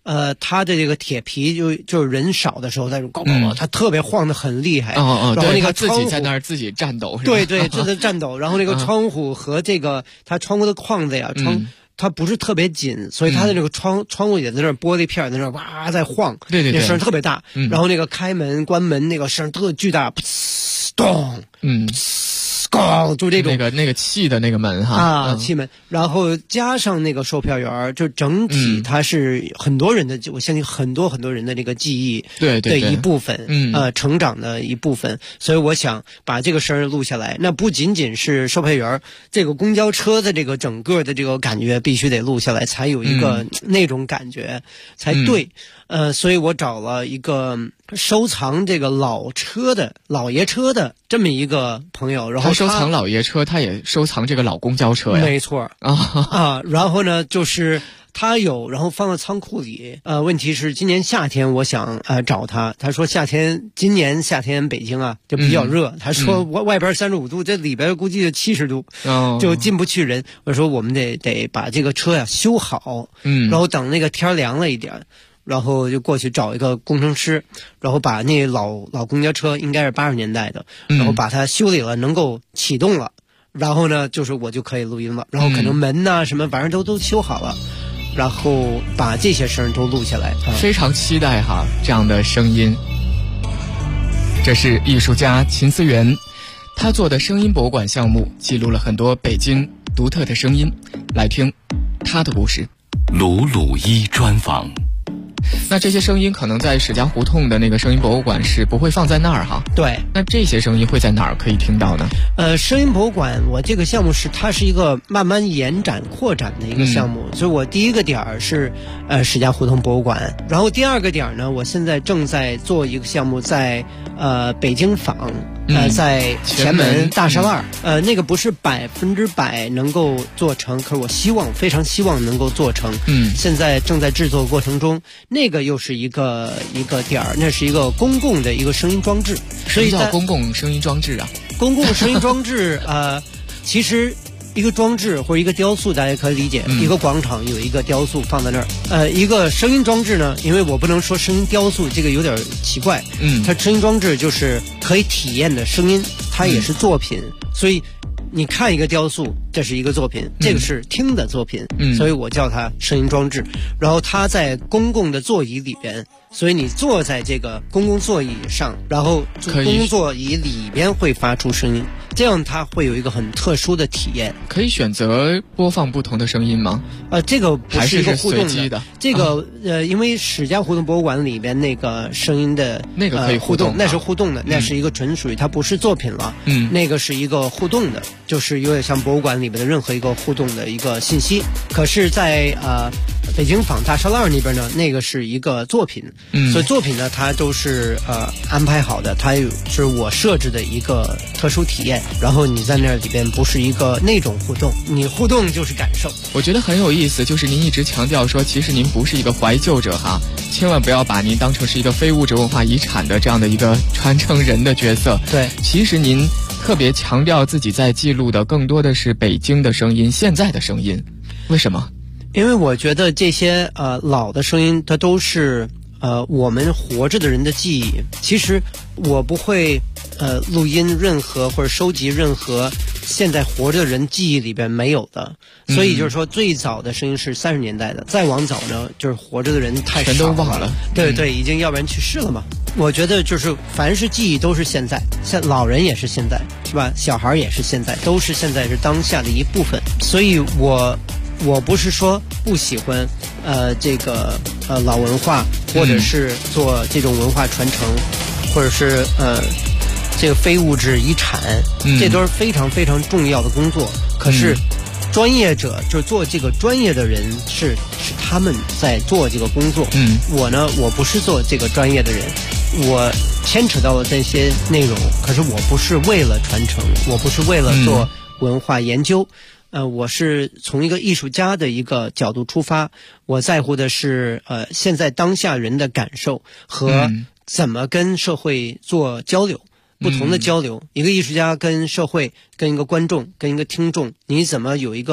它的这个铁皮就是人少的时候，在这高，它特别晃得很厉害。然后那个自己在那儿自己颤抖， 对，就在颤抖。然后那个窗户和这个它窗户的框子呀，它不是特别紧，所以它的那个窗户也在那玻璃片在那哇在晃， 对， 那声特别大。然后那个开门关门那个声特巨大，咚，就这种那个气的那个门哈气门，然后加上那个售票员，就整体它是很多人的，我相信很多人的这个记忆的一部分，成长的一部分，所以我想把这个声录下来。那不仅仅是售票员，这个公交车的这个整个的这个感觉必须得录下来，才有一个那种感觉才对。所以我找了一个收藏这个老爷车的这么一个朋友，然后他收藏老爷车，他也收藏这个老公交车呀。 没错然后呢，就是他有，然后放在仓库里。问题是今年夏天我想找他，他说今年夏天北京啊就比较热，他说外边35度，这里边估计就70度，就进不去人。我说我们得把这个车呀修好，然后等那个天凉了一点。然后就过去找一个工程师，然后把那老公交车应该是80年代的，然后把它修理了，能够启动了。然后呢，就是我就可以录音了。然后可能门呐什么，反正都修好了，然后把这些声都录下来。 非常期待哈这样的声音。这是艺术家秦思源，他做的声音博物馆项目记录了很多北京独特的声音，来听他的故事。 鲁鲁一专访。 那这些声音可能在史家胡同的那个声音博物馆是不会放在那儿哈。 对， 那这些声音会在哪儿可以听到呢？ 声音博物馆，我这个项目它是一个慢慢延展扩展的一个项目，所以我第一个点是史家胡同博物馆，然后第二个点呢，我现在正在做一个项目在北京坊。在前门大栅栏，那个不是100%能够做成，可是我非常希望能够做成。现在正在制作过程中，那个又是一个点儿，那是一个公共的一个声音装置。 所以叫公共声音装置啊？ 公共声音装置，其实。一个装置或者一个雕塑，大家可以理解，一个广场有一个雕塑放在那儿。一个声音装置呢，因为我不能说声音雕塑，这个有点奇怪。它声音装置就是可以体验的声音，它也是作品。所以你看一个雕塑，这是一个作品，这个是听的作品，所以我叫它声音装置。然后它在公共的座椅里边，所以你坐在这个公共座椅上，然后公共座椅里边会发出声音。这样它会有一个很特殊的体验。 可以选择播放不同的声音吗？ 这个不是一个互动的。 这个因为史家胡同博物馆里边那个声音的那个可以互动， 那是互动的，那是一个纯属于它不是作品了。那个是一个互动的，就是有点像博物馆里边的任何一个互动的一个信息。可是在北京坊大栅栏那边呢，那个是一个作品。所以作品呢，它都是安排好的，它是我设置的一个特殊体验。然后你在那里边不是一个那种互动，你互动就是感受。 我觉得很有意思，就是您一直强调说，其实您不是一个怀旧者哈，千万不要把您当成是一个非物质文化遗产的这样的一个传承人的角色。 对， 其实您特别强调自己在记录的更多的是北京的声音，现在的声音，为什么？ 因为我觉得这些老的声音，它都是我们活着的人的记忆。其实我不会录音任何或者收集任何现在活着的人记忆里边没有的，所以就是说最早的声音是30年代的，再往早呢就是活着的人太少了， 全都忘了。 对对，已经要不然去世了嘛。我觉得就是凡是记忆都是现在，像老人也是现在，是吧？小孩也是现在，都是现在是当下的一部分。所以我不是说不喜欢这个老文化，或者是做这种文化传承，或者是这个非物质遗产，这都是非常非常重要的工作。可是专业者就是做这个专业的人是他们在做这个工作。我呢，我不是做这个专业的人，我牵扯到了这些内容，可是我不是为了传承，我不是为了做文化研究。我是从一个艺术家的一个角度出发，我在乎的是现在当下人的感受和怎么跟社会做交流，不同的交流。一个艺术家跟社会、跟一个观众、跟一个听众，你怎么有一个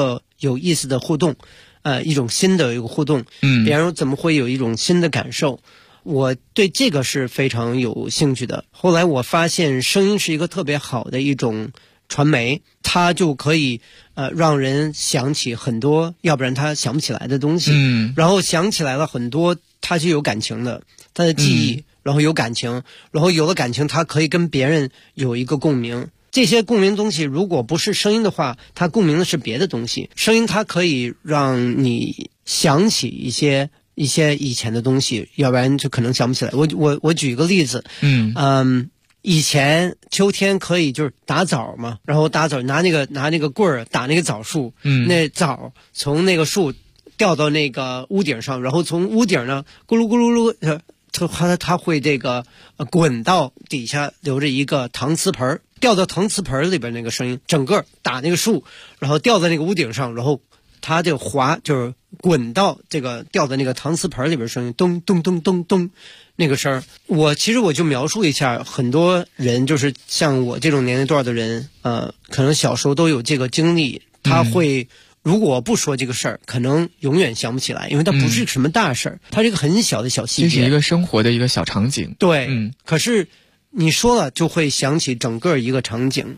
有意思的互动，一种新的一个互动，别人怎么会有一种新的感受。我对这个是非常有兴趣的。后来我发现声音是一个特别好的一种传媒，它就可以让人想起很多要不然他想不起来的东西，然后想起来了很多，他是有感情的，他的记忆，然后有感情，然后有了感情，他可以跟别人有一个共鸣。这些共鸣东西如果不是声音的话，它共鸣的是别的东西。声音它可以让你想起一些以前的东西，要不然就可能想不起来。我举一个例子，以前秋天可以就是打枣嘛，然后打枣拿那个棍儿打那个枣树，那枣从那个树掉到那个屋顶上，然后从屋顶呢咕噜咕噜噜，它会这个滚到底下，留着一个搪瓷盆，掉到搪瓷盆里边那个声音，整个打那个树，然后掉在那个屋顶上，然后它就滑，就是滚到这个掉在那个搪瓷盆里边声音，咚咚咚咚咚，那个声儿。其实我就描述一下，很多人就是像我这种年龄段的人，可能小时候都有这个经历，他会。如果不说这个事儿，可能永远想不起来，因为它不是什么大事儿，它是一个很小的小细节， 这是一个生活的一个小场景。 对，可是你说了就会想起整个一个场景。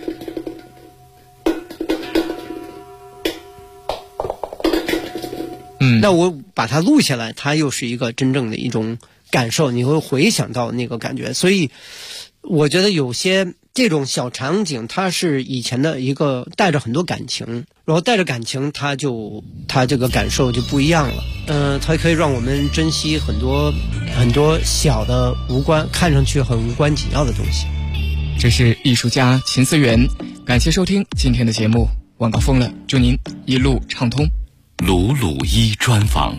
那我把它录下来，它又是一个真正的一种感受，你会回想到那个感觉。所以我觉得有些这种小场景，它是以前的一个带着很多感情，然后带着感情，它这个感受就不一样了。它可以让我们珍惜很多很多小的看上去很无关紧要的东西。 这是艺术家秦思源，感谢收听今天的节目，晚高峰了，祝您一路畅通。 鲁鲁一专访。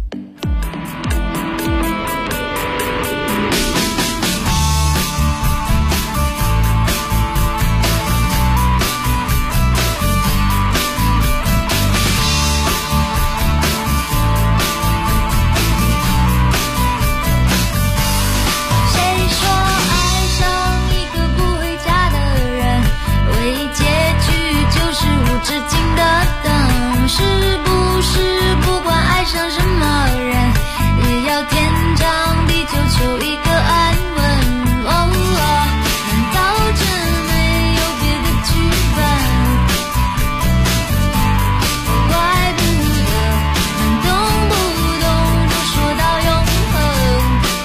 是不是不管爱上什么人，也要天长地久，求一个安稳？难道真没有别的剧本？怪不得能动不动就说到永恒。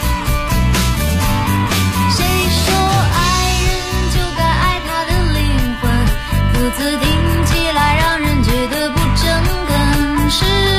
谁说爱人就该爱他的灵魂？副词听起来让人觉得不诚恳，是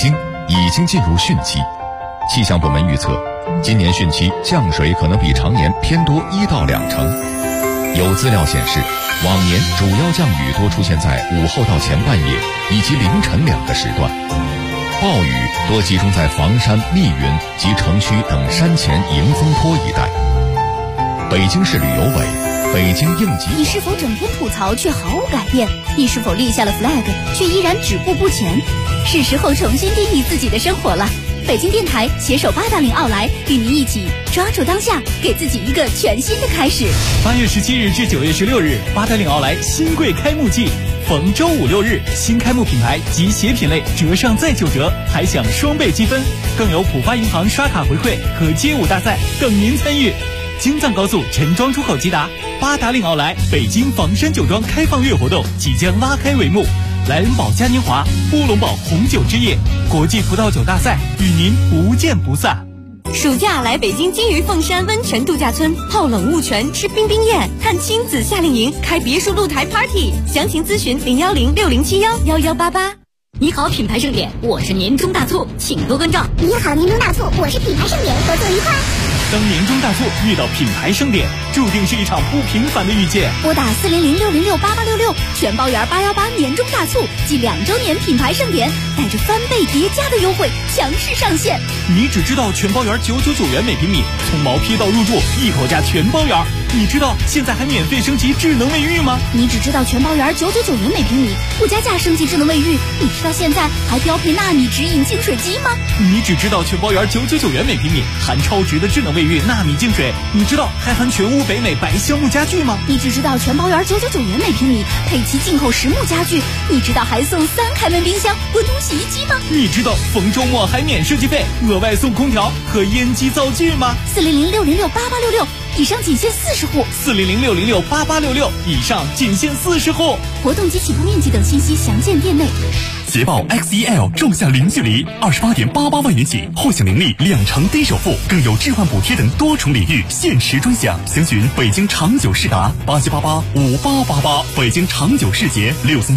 京已经进入汛期。气象部门预测，今年汛期降水可能比常年偏多1到2成。有资料显示，往年主要降雨多出现在午后到前半夜以及凌晨2个时段，暴雨多集中在房山、密云及城区等山前迎风坡一带。北京市旅游委、北京应急， 你是否整天吐槽却毫无改变？你是否立下了 flag 却依然止步不前？是时候重新定义自己的生活了。北京电台携手八达岭奥莱，与您一起抓住当下，给自己一个全新的开始。 8月17日至9月16日，八达岭奥莱新贵开幕季，逢周5、6日，新开幕品牌及鞋品类折上再9折，还享双倍积分，更有浦发银行刷卡回馈和街舞大赛等您参与。京藏高速陈庄出口吉达，八达岭奥莱北京房山酒庄开放月活动即将拉开帷幕。莱恩堡嘉年华、乌龙堡红酒之夜、国际葡萄酒大赛与您不见不散。 暑假来北京金鱼凤山温泉度假村泡冷雾泉、吃冰冰宴、看亲子夏令营、开别墅露台 party， 详情咨询01060711188。你好，品牌盛典，我是年终大促，请多关照。 你好，年终大促，我是品牌盛典，合作愉快。 当年终大促遇到品牌盛典，注定是一场不平凡的遇见。 拨打400-606-8866，全包圆818年终大促暨2周年品牌盛典，带着翻倍叠加的优惠强势上线。 你只知道全包圆999元每平米，从毛坯到入住一口价全包圆。你知道现在还免费升级智能卫浴吗？ 你只知道全包圆999元每平米，不加价升级智能卫浴。你知道现在还标配纳米直饮净水机吗？ 你只知道全包圆999元每平米，含超值的智能卫浴纳米净水。你知道还含全屋北美白橡木家具吗？ 你只知道全包圆999元每平米，配齐进口实木家具。你知道还送3开门冰箱、滚筒洗衣机吗？ 你知道逢周末还免设计费，额外送空调和烟机灶具吗 ？400-606-8866，以上仅限40户。 400-606-8866，以上仅限40户。 活动及起步面积等信息详见店内。 捷豹 XEL 仲夏零距离28.88万元起，获享年利2成低首付，更有置换补贴等多重礼遇，限时专享。详询北京长久世达87885888，北京长久世捷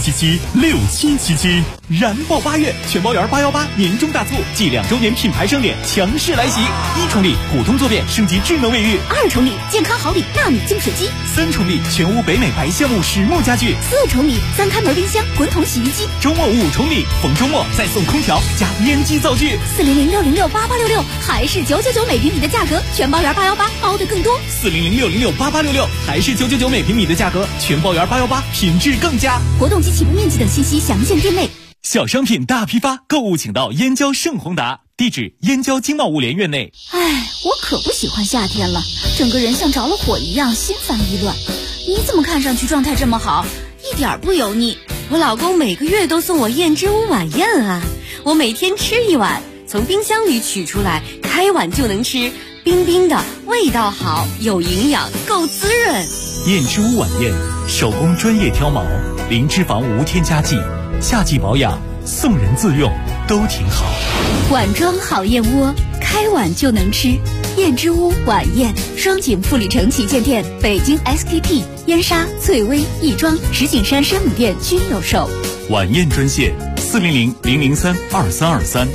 63776777。 燃爆8月，全包圆818年终大促暨2周年品牌盛典强势来袭！1重礼普通坐便升级智能卫浴 ，2重礼健康好礼纳米净水机 ，3重礼全屋北美白橡木实木家具 ，4重礼3开门冰箱、滚筒洗衣机。 周末5重礼，逢周末再送空调加烟机灶具。 400-606-8866，还是999每平米的价格，全包圆818包的更多。 400-606-8866，还是999每平米的价格，全包圆818品质更佳。 活动及起步面积等信息详见店内。 小商品大批发，购物请到燕郊盛宏达，地址燕郊经贸物联院内。 哎，我可不喜欢夏天了，整个人像着了火一样，心烦意乱。你怎么看上去状态这么好，一点不油腻？ 我老公每个月都送我燕之屋晚宴啊，我每天吃1碗，从冰箱里取出来，开碗就能吃，冰冰的，味道好，有营养，够滋润。 燕之屋晚宴，手工专业挑毛，零脂肪无添加剂，夏季保养，送人自用都挺好。 碗装好燕窝，开碗就能吃。燕之屋晚宴，双井富力城旗舰店、北京 SKP、燕莎、翠微、亦庄、石景山山姆店均有售。 晚宴专线400-003-2323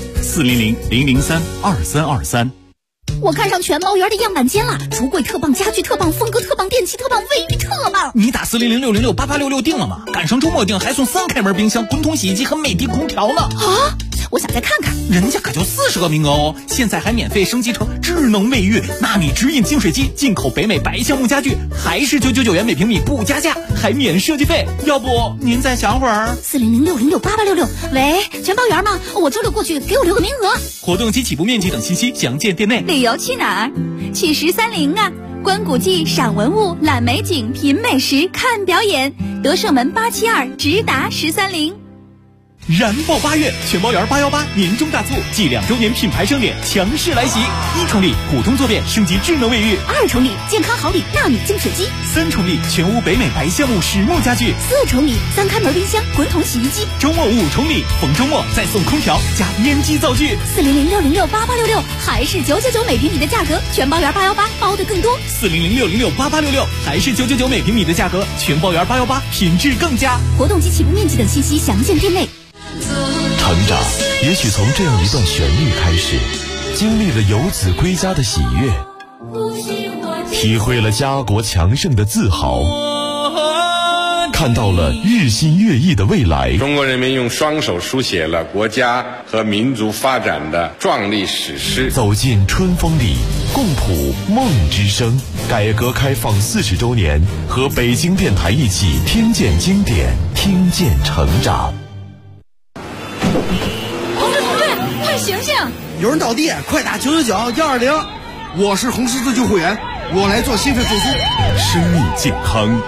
400-003-2323。 我看上全包圆的样板间了，橱柜特棒，家具特棒，风格特棒，电器特棒，卫浴特棒。 你打400-606-8866订了吗？赶上周末订还送3开门冰箱、滚筒洗衣机和美的空调呢。 啊！我想再看看， 人家可就40个名额哦！现在还免费升级成智能卫浴、纳米直饮净水机，进口北美白橡木家具，还是999元每平米不加价，还免设计费。要不您再想会儿 ？400-606-8866，喂，全包圆吗？我周6过去，给我留个名额。 活动及起步面积等信息详见店内。 旅游去哪儿？去1030啊！观古迹、赏文物、览美景、品美食、看表演。德胜门872，直达1030。 燃爆8月，全包圆818年终大促暨2周年品牌盛典强势来袭！1重礼普通坐便升级智能卫浴 ，2重礼健康好礼纳米净水机 ，3重礼全屋北美白橡木实木家具 ，4重礼3开门冰箱、滚筒洗衣机。 周末5重礼，逢周末再送空调加烟机灶具。 400-606-8866，还是999每平米的价格，全包圆818包的更多。 400-606-8866，还是999每平米的价格，全包圆818品质更佳。 活动及起步面积等信息详见店内。 成长，也许从这样一段旋律开始，经历了游子归家的喜悦，体会了家国强盛的自豪，看到了日新月异的未来。 中国人民用双手书写了国家和民族发展的壮丽史诗。 走进春风里，共谱梦之声。改革开放40周年，和北京电台一起听见经典，听见成长。 同志，快醒醒！ 有人倒地，快打999-120。我是红十字救护员，我来做心肺复苏。 生命健康